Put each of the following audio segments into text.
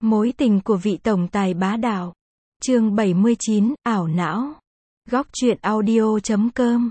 Mối tình của vị tổng tài bá đạo. Chương 79, ảo não. Góc truyện audio.com.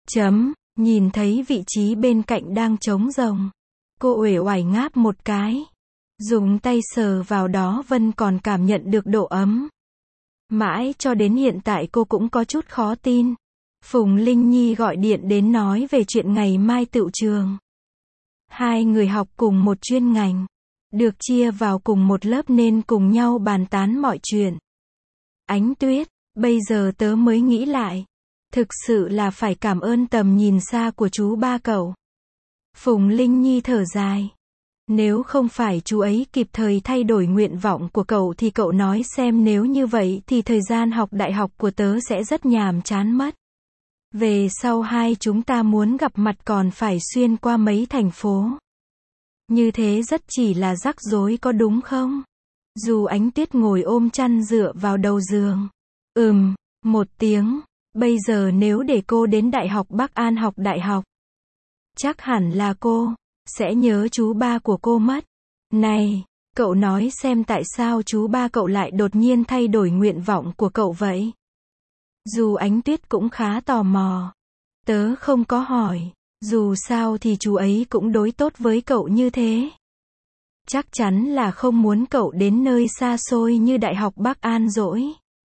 Nhìn thấy vị trí bên cạnh đang trống rỗng. Cô uể oải ngáp một cái. Dùng tay sờ vào đó Vân còn cảm nhận được độ ấm. Mãi cho đến hiện tại cô cũng có chút khó tin. Phùng Linh Nhi gọi điện đến nói về chuyện ngày mai tựu trường. Hai người học cùng một chuyên ngành. Được chia vào cùng một lớp nên cùng nhau bàn tán mọi chuyện. Ánh Tuyết, bây giờ tớ mới nghĩ lại. Thực sự là phải cảm ơn tầm nhìn xa của chú ba cậu. Phùng Linh Nhi thở dài. Nếu không phải chú ấy kịp thời thay đổi nguyện vọng của cậu thì cậu nói xem, nếu như vậy thì thời gian học đại học của tớ sẽ rất nhàm chán mất. Về sau hai chúng ta muốn gặp mặt còn phải xuyên qua mấy thành phố. Như thế rất chỉ là rắc rối có đúng không? Dù Ánh Tuyết ngồi ôm chăn dựa vào đầu giường. Một tiếng. Bây giờ nếu để cô đến Đại học Bắc An học đại học, chắc hẳn là cô sẽ nhớ chú ba của cô mất. Này, cậu nói xem tại sao chú ba cậu lại đột nhiên thay đổi nguyện vọng của cậu vậy? Dù Ánh Tuyết cũng khá tò mò. Tớ không có hỏi. Dù sao thì chú ấy cũng đối tốt với cậu như thế. Chắc chắn là không muốn cậu đến nơi xa xôi như Đại học Bắc An dỗi.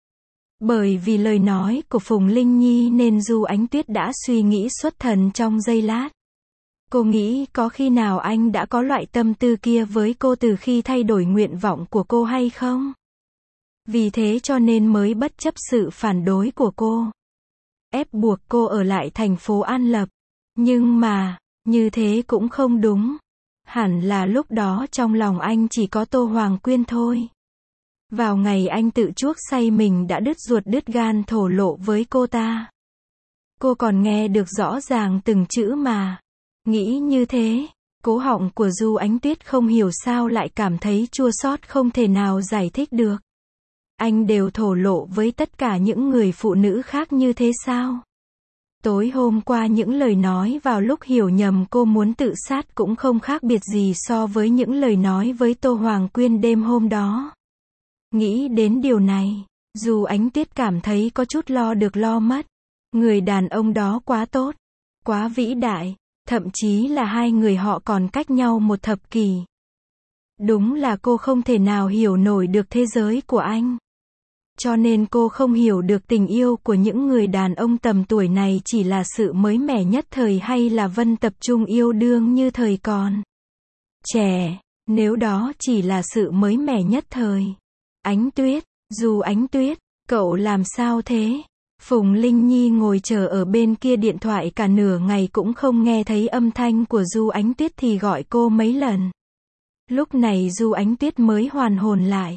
Bởi vì lời nói của Phùng Linh Nhi nên dù Ánh Tuyết đã suy nghĩ xuất thần trong giây lát. Cô nghĩ có khi nào anh đã có loại tâm tư kia với cô từ khi thay đổi nguyện vọng của cô hay không? Vì thế cho nên mới bất chấp sự phản đối của cô, ép buộc cô ở lại thành phố An Lập. Nhưng mà, như thế cũng không đúng. Hẳn là lúc đó trong lòng anh chỉ có Tô Hoàng Quyên thôi. Vào ngày anh tự chuốc say mình đã đứt ruột đứt gan thổ lộ với cô ta. Cô còn nghe được rõ ràng từng chữ mà. Nghĩ như thế, cố họng của Du Ánh Tuyết không hiểu sao lại cảm thấy chua xót không thể nào giải thích được. Anh đều thổ lộ với tất cả những người phụ nữ khác như thế sao? Tối hôm qua những lời nói vào lúc hiểu nhầm cô muốn tự sát cũng không khác biệt gì so với những lời nói với Tô Hoàng Quyên đêm hôm đó. Nghĩ đến điều này, dù Ánh Tuyết cảm thấy có chút lo được lo mất. Người đàn ông đó quá tốt, quá vĩ đại, thậm chí là hai người họ còn cách nhau một thập kỷ. Đúng là cô không thể nào hiểu nổi được thế giới của anh. Cho nên cô không hiểu được tình yêu của những người đàn ông tầm tuổi này chỉ là sự mới mẻ nhất thời hay là Vân tập trung yêu đương như thời còn trẻ. Nếu đó chỉ là sự mới mẻ nhất thời. Ánh Tuyết, dù Ánh Tuyết, cậu làm sao thế? Phùng Linh Nhi ngồi chờ ở bên kia điện thoại cả nửa ngày cũng không nghe thấy âm thanh của Du Ánh Tuyết thì gọi cô mấy lần. Lúc này Du Ánh Tuyết mới hoàn hồn lại.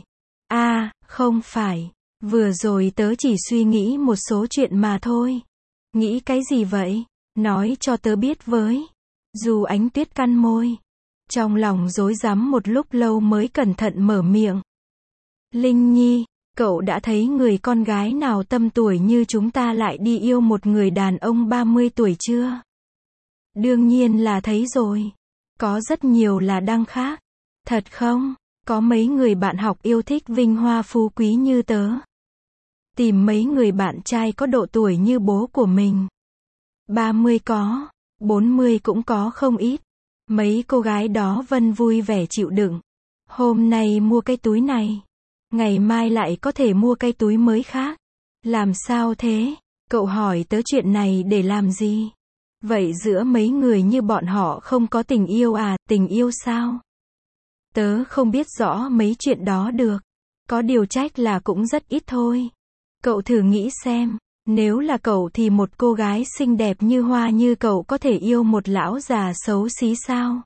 Không phải. Vừa rồi tớ chỉ suy nghĩ một số chuyện mà thôi. Nghĩ cái gì vậy? Nói cho tớ biết với. Du Ánh Tuyết cắn môi. Trong lòng rối rắm một lúc lâu mới cẩn thận mở miệng. Linh Nhi, cậu đã thấy người con gái nào tầm tuổi như chúng ta lại đi yêu một người đàn ông 30 tuổi chưa? Đương nhiên là thấy rồi. Có rất nhiều là đăng khác. Thật không? Có mấy người bạn học yêu thích vinh hoa phú quý như tớ. Tìm mấy người bạn trai có độ tuổi như bố của mình. 30 có, 40 cũng có không ít. Mấy cô gái đó Vân vui vẻ chịu đựng. Hôm nay mua cái túi này, ngày mai lại có thể mua cái túi mới khác. Làm sao thế? Cậu hỏi tớ chuyện này để làm gì? Vậy giữa mấy người như bọn họ không có tình yêu à? Tình yêu sao? Tớ không biết rõ mấy chuyện đó được. Có điều trách là cũng rất ít thôi. Cậu thử nghĩ xem, nếu là cậu thì một cô gái xinh đẹp như hoa như cậu có thể yêu một lão già xấu xí sao?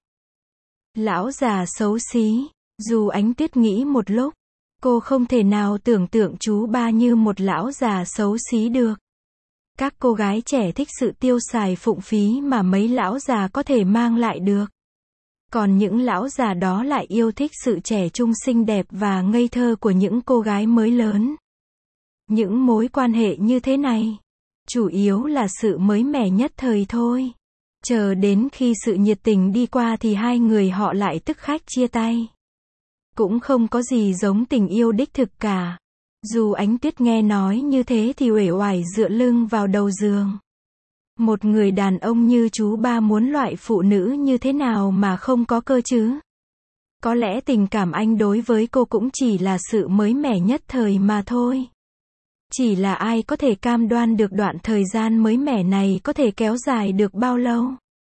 Lão già xấu xí, dù Ánh Tuyết nghĩ một lúc, cô không thể nào tưởng tượng chú ba như một lão già xấu xí được. Các cô gái trẻ thích sự tiêu xài phung phí mà mấy lão già có thể mang lại được. Còn những lão già đó lại yêu thích sự trẻ trung xinh đẹp và ngây thơ của những cô gái mới lớn. Những mối quan hệ như thế này, chủ yếu là sự mới mẻ nhất thời thôi. Chờ đến khi sự nhiệt tình đi qua thì hai người họ lại tức khắc chia tay. Cũng không có gì giống tình yêu đích thực cả. Dù Ánh Tuyết nghe nói như thế thì uể oải dựa lưng vào đầu giường. Một người đàn ông như chú ba muốn loại phụ nữ như thế nào mà không có cơ chứ? Có lẽ tình cảm anh đối với cô cũng chỉ là sự mới mẻ nhất thời mà thôi. Chỉ là ai có thể cam đoan được đoạn thời gian mới mẻ này có thể kéo dài được bao lâu?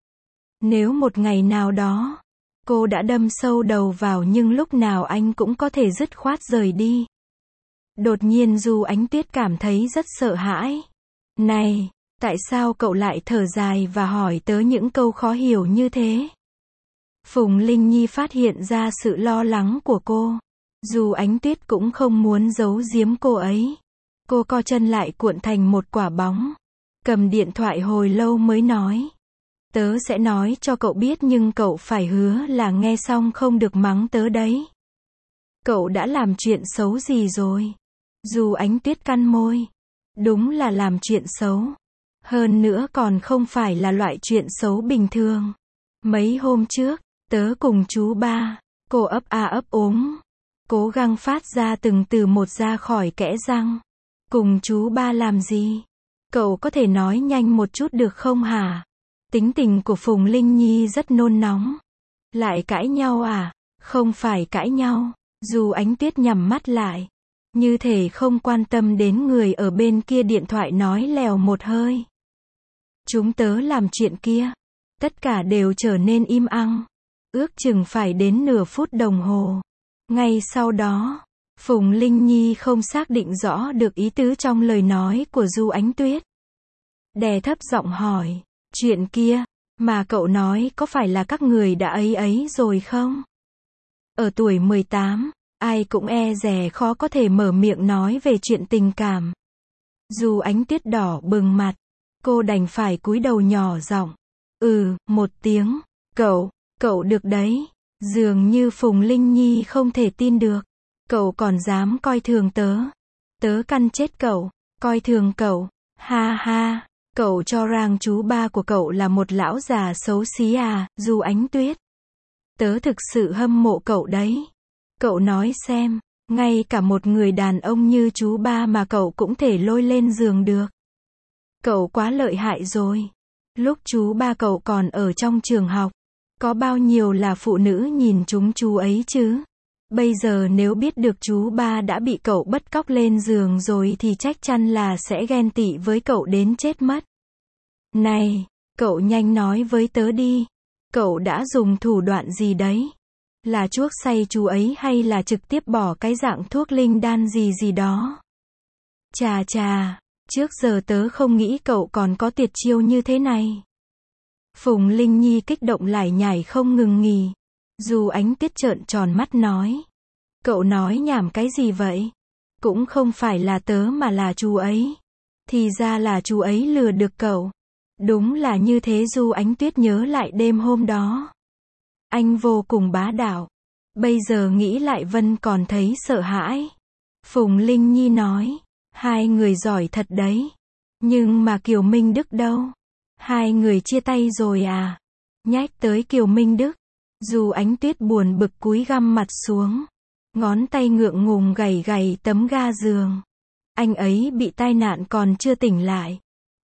Nếu một ngày nào đó, cô đã đâm sâu đầu vào nhưng lúc nào anh cũng có thể dứt khoát rời đi. Đột nhiên Du Ánh Tuyết cảm thấy rất sợ hãi. Này, tại sao cậu lại thở dài và hỏi tớ những câu khó hiểu như thế? Phùng Linh Nhi phát hiện ra sự lo lắng của cô. Dù Ánh Tuyết cũng không muốn giấu giếm cô ấy. Cô co chân lại cuộn thành một quả bóng. Cầm điện thoại hồi lâu mới nói. Tớ sẽ nói cho cậu biết nhưng cậu phải hứa là nghe xong không được mắng tớ đấy. Cậu đã làm chuyện xấu gì rồi? Dù Ánh Tuyết cắn môi. Đúng là làm chuyện xấu. Hơn nữa còn không phải là loại chuyện xấu bình thường. Mấy hôm trước, tớ cùng chú ba, cô ấp a ấp úng, cố gắng phát ra từng từ một ra khỏi kẽ răng. Cùng chú ba làm gì? Cậu có thể nói nhanh một chút được không hả? Tính tình của Phùng Linh Nhi rất nôn nóng. Lại cãi nhau à? Không phải cãi nhau. Dù Ánh Tuyết nhắm mắt lại, như thể không quan tâm đến người ở bên kia điện thoại nói lèo một hơi. Chúng tớ làm chuyện kia. Tất cả đều trở nên im ắng. Ước chừng phải đến nửa phút đồng hồ. Ngay sau đó, Phùng Linh Nhi không xác định rõ được ý tứ trong lời nói của Du Ánh Tuyết. Đè thấp giọng hỏi, chuyện kia, mà cậu nói có phải là các người đã ấy rồi không? Ở tuổi 18, ai cũng e dè khó có thể mở miệng nói về chuyện tình cảm. Du Ánh Tuyết đỏ bừng mặt, cô đành phải cúi đầu nhỏ giọng. Một tiếng, cậu được đấy. Dường như Phùng Linh Nhi không thể tin được. Cậu còn dám coi thường tớ. Tớ căn chết cậu, coi thường cậu. Ha ha, cậu cho rằng chú ba của cậu là một lão già xấu xí à, Du Ánh Tuyết. Tớ thực sự hâm mộ cậu đấy. Cậu nói xem, ngay cả một người đàn ông như chú ba mà cậu cũng thể lôi lên giường được. Cậu quá lợi hại rồi. Lúc chú ba cậu còn ở trong trường học, có bao nhiêu là phụ nữ nhìn chúng chú ấy chứ? Bây giờ nếu biết được chú ba đã bị cậu bắt cóc lên giường rồi thì chắc chắn là sẽ ghen tị với cậu đến chết mất. Này, cậu nhanh nói với tớ đi. Cậu đã dùng thủ đoạn gì đấy? Là chuốc say chú ấy hay là trực tiếp bỏ cái dạng thuốc linh đan gì đó? Chà, trước giờ tớ không nghĩ cậu còn có tuyệt chiêu như thế này. Phùng Linh Nhi kích động lải nhải không ngừng nghỉ. Dù Ánh Tuyết trợn tròn mắt nói. Cậu nói nhảm cái gì vậy? Cũng không phải là tớ mà là chú ấy. Thì ra là chú ấy lừa được cậu. Đúng là như thế. Du Ánh Tuyết nhớ lại đêm hôm đó. Anh vô cùng bá đạo. Bây giờ nghĩ lại vẫn còn thấy sợ hãi. Phùng Linh Nhi nói. Hai người giỏi thật đấy. Nhưng mà Kiều Minh Đức đâu? Hai người chia tay rồi à? Nhắc tới Kiều Minh Đức. Dù Ánh Tuyết buồn bực cúi găm mặt xuống. Ngón tay ngượng ngùng gảy tấm ga giường. Anh ấy bị tai nạn còn chưa tỉnh lại.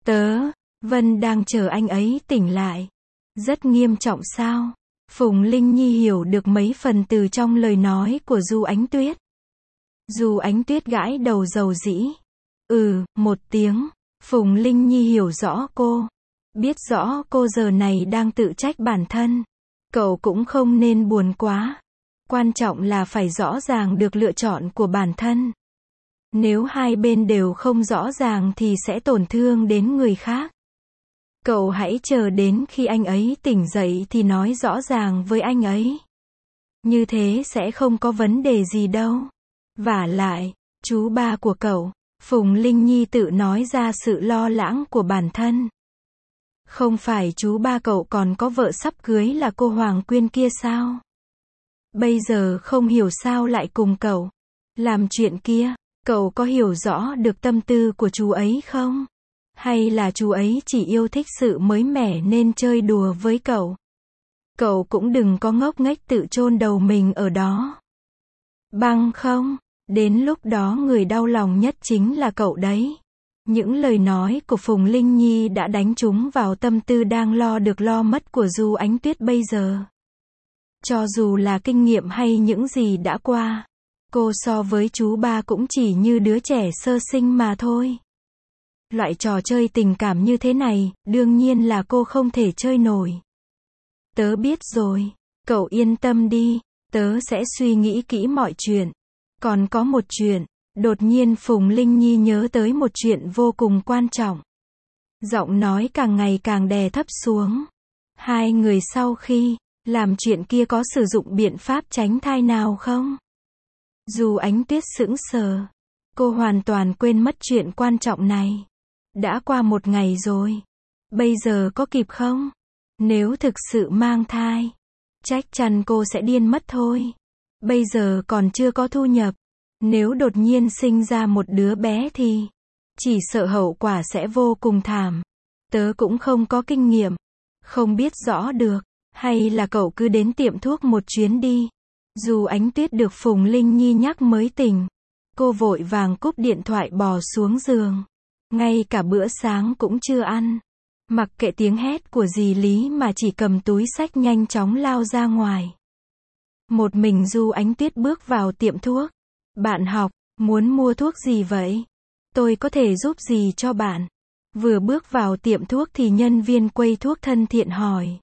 Vân đang chờ anh ấy tỉnh lại. Rất nghiêm trọng sao? Phùng Linh Nhi hiểu được mấy phần từ trong lời nói của Du Ánh Tuyết. Du Ánh Tuyết gãi đầu dầu dĩ. Một tiếng. Phùng Linh Nhi hiểu rõ cô. Biết rõ cô giờ này đang tự trách bản thân. Cậu cũng không nên buồn quá. Quan trọng là phải rõ ràng được lựa chọn của bản thân. Nếu hai bên đều không rõ ràng thì sẽ tổn thương đến người khác. Cậu hãy chờ đến khi anh ấy tỉnh dậy thì nói rõ ràng với anh ấy. Như thế sẽ không có vấn đề gì đâu. Vả lại, chú ba của cậu, Phùng Linh Nhi tự nói ra sự lo lắng của bản thân. Không phải chú ba cậu còn có vợ sắp cưới là cô Hoàng Quyên kia sao? Bây giờ không hiểu sao lại cùng cậu làm chuyện kia. Cậu có hiểu rõ được tâm tư của chú ấy không? Hay là chú ấy chỉ yêu thích sự mới mẻ nên chơi đùa với cậu? Cậu cũng đừng có ngốc nghếch tự chôn đầu mình ở đó. Bằng không, đến lúc đó người đau lòng nhất chính là cậu đấy. Những lời nói của Phùng Linh Nhi đã đánh trúng vào tâm tư đang lo được lo mất của Du Ánh Tuyết bây giờ. Cho dù là kinh nghiệm hay những gì đã qua, cô so với chú ba cũng chỉ như đứa trẻ sơ sinh mà thôi. Loại trò chơi tình cảm như thế này, đương nhiên là cô không thể chơi nổi. Tớ biết rồi, cậu yên tâm đi, tớ sẽ suy nghĩ kỹ mọi chuyện. Còn có một chuyện, đột nhiên Phùng Linh Nhi nhớ tới một chuyện vô cùng quan trọng. Giọng nói càng ngày càng đè thấp xuống. Hai người sau khi làm chuyện kia có sử dụng biện pháp tránh thai nào không? Du Ánh Tuyết sững sờ. Cô hoàn toàn quên mất chuyện quan trọng này. Đã qua 1 ngày rồi. Bây giờ có kịp không? Nếu thực sự mang thai, chắc chắn cô sẽ điên mất thôi. Bây giờ còn chưa có thu nhập. Nếu đột nhiên sinh ra một đứa bé thì chỉ sợ hậu quả sẽ vô cùng thảm. Tớ cũng không có kinh nghiệm, không biết rõ được. Hay là cậu cứ đến tiệm thuốc một chuyến đi. Du Ánh Tuyết được Phùng Linh Nhi nhắc mới tỉnh. Cô vội vàng cúp điện thoại bò xuống giường. Ngay cả bữa sáng cũng chưa ăn. Mặc kệ tiếng hét của dì Lý mà chỉ cầm túi xách nhanh chóng lao ra ngoài. Một mình Du Ánh Tuyết bước vào tiệm thuốc. Bạn học, muốn mua thuốc gì vậy? Tôi có thể giúp gì cho bạn? Vừa bước vào tiệm thuốc thì nhân viên quầy thuốc thân thiện hỏi.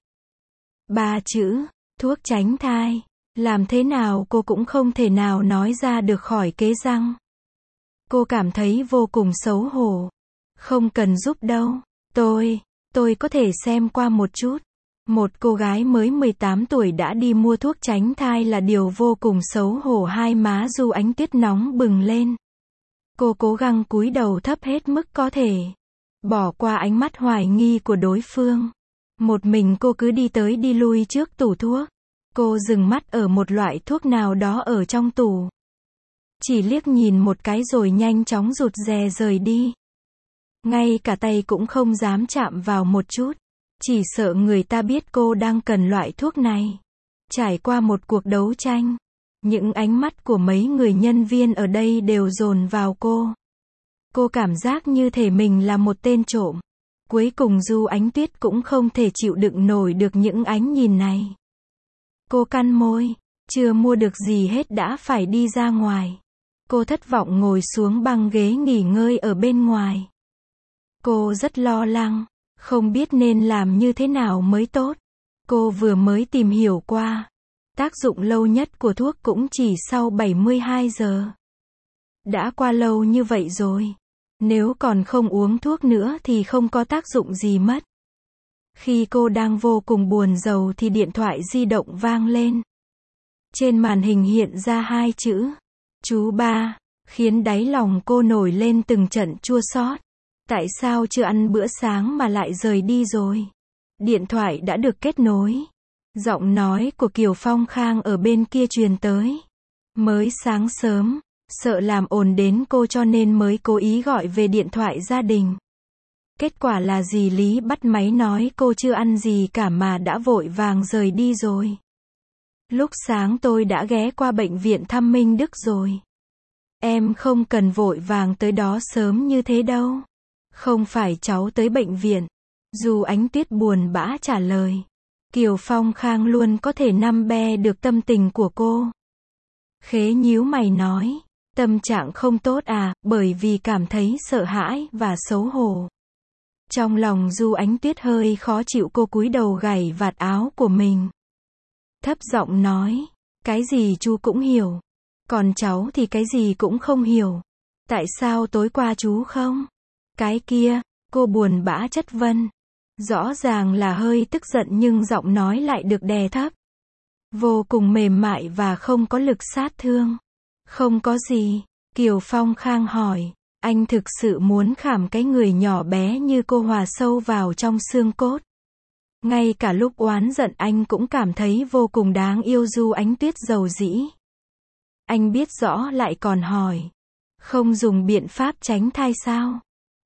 3 chữ, thuốc tránh thai. Làm thế nào cô cũng không thể nào nói ra được khỏi kế răng. Cô cảm thấy vô cùng xấu hổ. Không cần giúp đâu. Tôi có thể xem qua một chút. Một cô gái mới 18 tuổi đã đi mua thuốc tránh thai là điều vô cùng xấu hổ. Hai má Du Ánh Tuyết nóng bừng lên. Cô cố gắng cúi đầu thấp hết mức có thể. Bỏ qua ánh mắt hoài nghi của đối phương. Một mình cô cứ đi tới đi lui trước tủ thuốc. Cô dừng mắt ở một loại thuốc nào đó ở trong tủ. Chỉ liếc nhìn một cái rồi nhanh chóng rụt rè rời đi. Ngay cả tay cũng không dám chạm vào một chút. Chỉ sợ người ta biết cô đang cần loại thuốc này. Trải qua một cuộc đấu tranh, những ánh mắt của mấy người nhân viên ở đây đều dồn vào cô. Cô cảm giác như thể mình là một tên trộm. Cuối cùng Du Ánh Tuyết cũng không thể chịu đựng nổi được những ánh nhìn này. Cô cắn môi, chưa mua được gì hết đã phải đi ra ngoài. Cô thất vọng ngồi xuống băng ghế nghỉ ngơi ở bên ngoài. Cô rất lo lắng, không biết nên làm như thế nào mới tốt. Cô vừa mới tìm hiểu qua. Tác dụng lâu nhất của thuốc cũng chỉ sau 72 giờ. Đã qua lâu như vậy rồi. Nếu còn không uống thuốc nữa thì không có tác dụng gì mất. Khi cô đang vô cùng buồn rầu thì điện thoại di động vang lên. Trên màn hình hiện ra 2 chữ. Chú ba, khiến đáy lòng cô nổi lên từng trận chua xót. Tại sao chưa ăn bữa sáng mà lại rời đi rồi? Điện thoại đã được kết nối. Giọng nói của Kiều Phong Khang ở bên kia truyền tới. Mới sáng sớm, sợ làm ồn đến cô cho nên mới cố ý gọi về điện thoại gia đình. Kết quả là dì Lý bắt máy nói cô chưa ăn gì cả mà đã vội vàng rời đi rồi. Lúc sáng tôi đã ghé qua bệnh viện thăm Minh Đức rồi. Em không cần vội vàng tới đó sớm như thế đâu. Không phải cháu tới bệnh viện. Du Ánh Tuyết buồn bã trả lời. Kiều Phong Khang luôn có thể nắm be được tâm tình của cô. Khế nhíu mày nói. Tâm trạng không tốt à, bởi vì cảm thấy sợ hãi và xấu hổ. Trong lòng Du Ánh Tuyết hơi khó chịu, cô cúi đầu gảy vạt áo của mình. Thấp giọng nói. Cái gì chú cũng hiểu. Còn cháu thì cái gì cũng không hiểu. Tại sao tối qua chú không? Cái kia, cô buồn bã chất vấn. Rõ ràng là hơi tức giận nhưng giọng nói lại được đè thấp. Vô cùng mềm mại và không có lực sát thương. Không có gì. Kiều Phong Khang hỏi. Anh thực sự muốn khảm cái người nhỏ bé như cô hòa sâu vào trong xương cốt. Ngay cả lúc oán giận anh cũng cảm thấy vô cùng đáng yêu. Du Ánh Tuyết dầu dĩ. Anh biết rõ lại còn hỏi. Không dùng biện pháp tránh thai sao?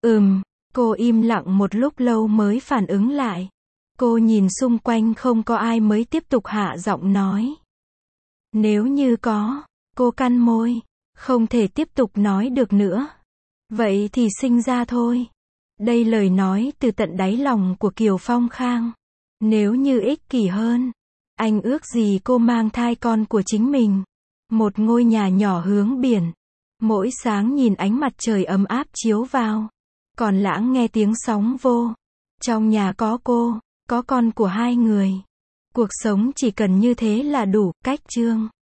Cô im lặng một lúc lâu mới phản ứng lại. Cô nhìn xung quanh không có ai mới tiếp tục hạ giọng nói. Nếu như có, Cô cắn môi, không thể tiếp tục nói được nữa. Vậy thì sinh ra thôi. Đây lời nói từ tận đáy lòng của Kiều Phong Khang. Nếu như ích kỷ hơn, anh ước gì cô mang thai con của chính mình. Một ngôi nhà nhỏ hướng biển. Mỗi sáng nhìn ánh mặt trời ấm áp chiếu vào. Còn Lãng nghe tiếng sóng vô. Trong nhà có cô, có con của hai người. Cuộc sống chỉ cần như thế là đủ. Cách chương